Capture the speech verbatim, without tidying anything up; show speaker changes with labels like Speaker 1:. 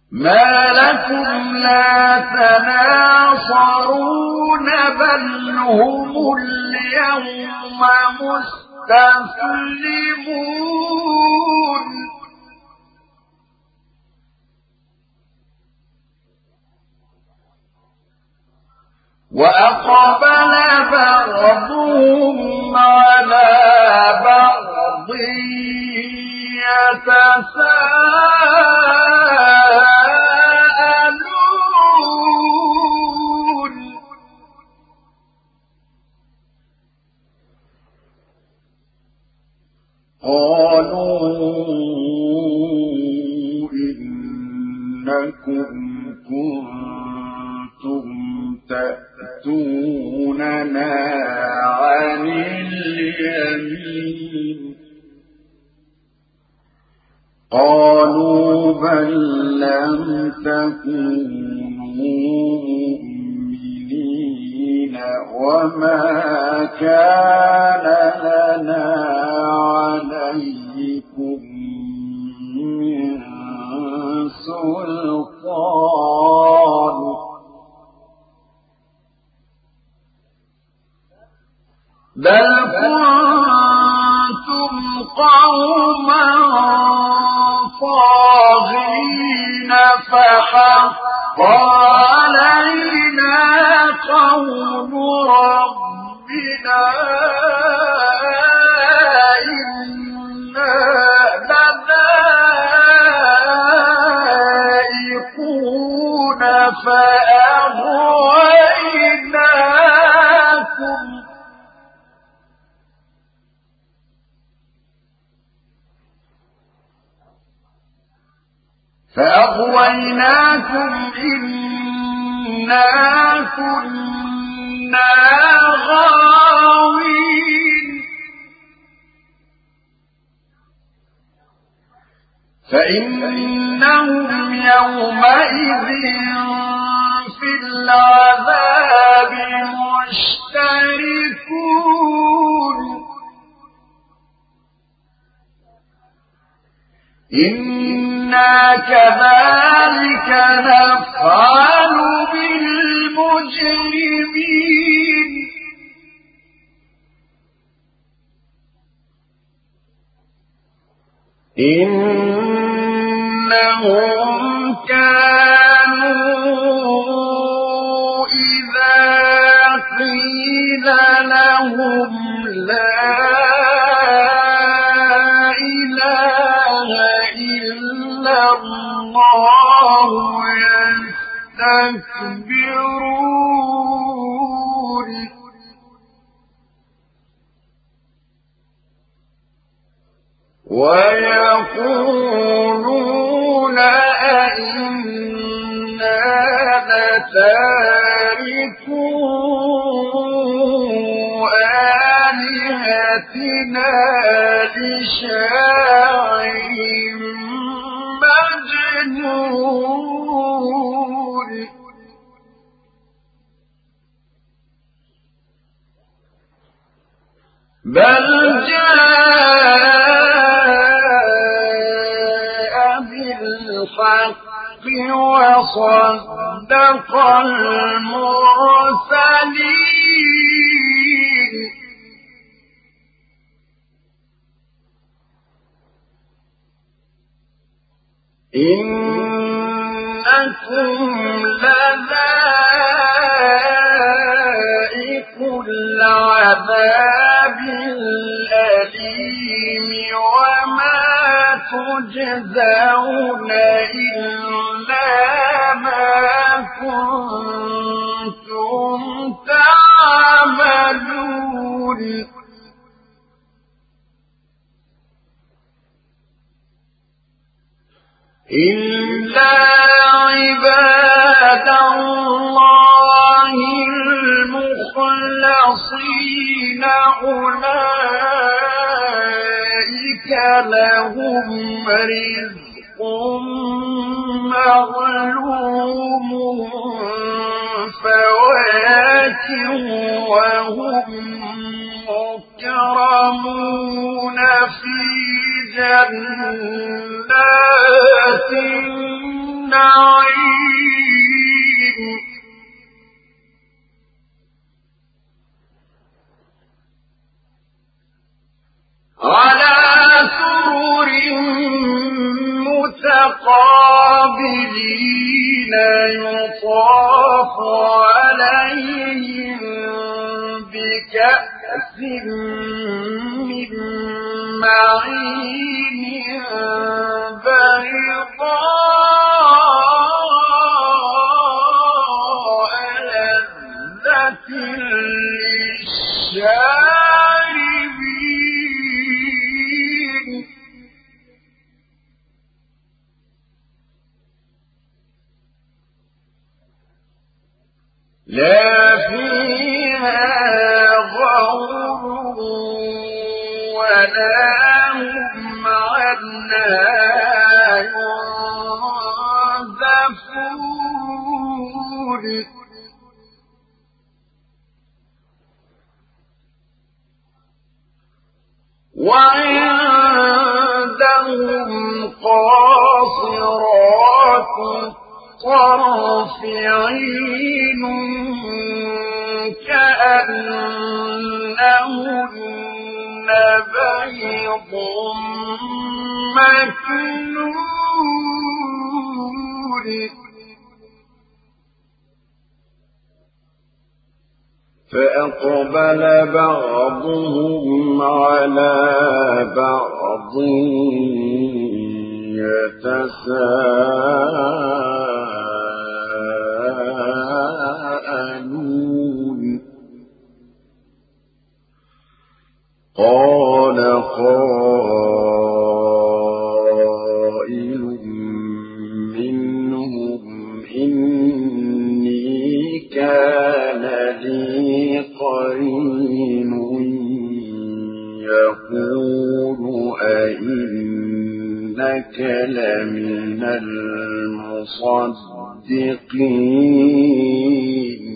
Speaker 1: ما لكم لا تناصرون بل هم اليوم مستسلمون وأقبل بعضهم على بعض يتساءلون قالوا إنكم كنتم تأتوننا عن اليمين قالوا بل لم تكونوا مؤمنين وما كان لنا عليكم من سلطان بل كنتم قوما طاغين فحق علينا قول ربنا إنا لذائقون فأغويناكم فأغويناكم إنا كنا غاوين فإنهم يومئذ في العذاب مشتركون إنا كذلك نفعل بالمجرمين إنهم كانوا إذا قيل لهم لا إله إلا الله يستكبرون ويقولون أئنا لتاركو آلهتنا لشاعر مجنون بل جاء بالحق وصدق المرسلين إنكم لذائق العذاب الأليم وما تجزون إلا ما كنتم تعملون إلا عباد الله المخلصين أولئك لهم رزق معلوم فواكه وهم مكرمون في جنات النعيم نعيم على سرر متقابلين يطاف عليهم بكأس من معين بيضاء لذة للشاربين لا فيها غور ولا هم عنها ينزفون وعندهم قاصرات الطرف عين كأنهن بيض مكنون فأقبل بعضهم على بعض يتساءلون قال قائل منهم إني كان لي قرين يقول أئنك لمن المصدقين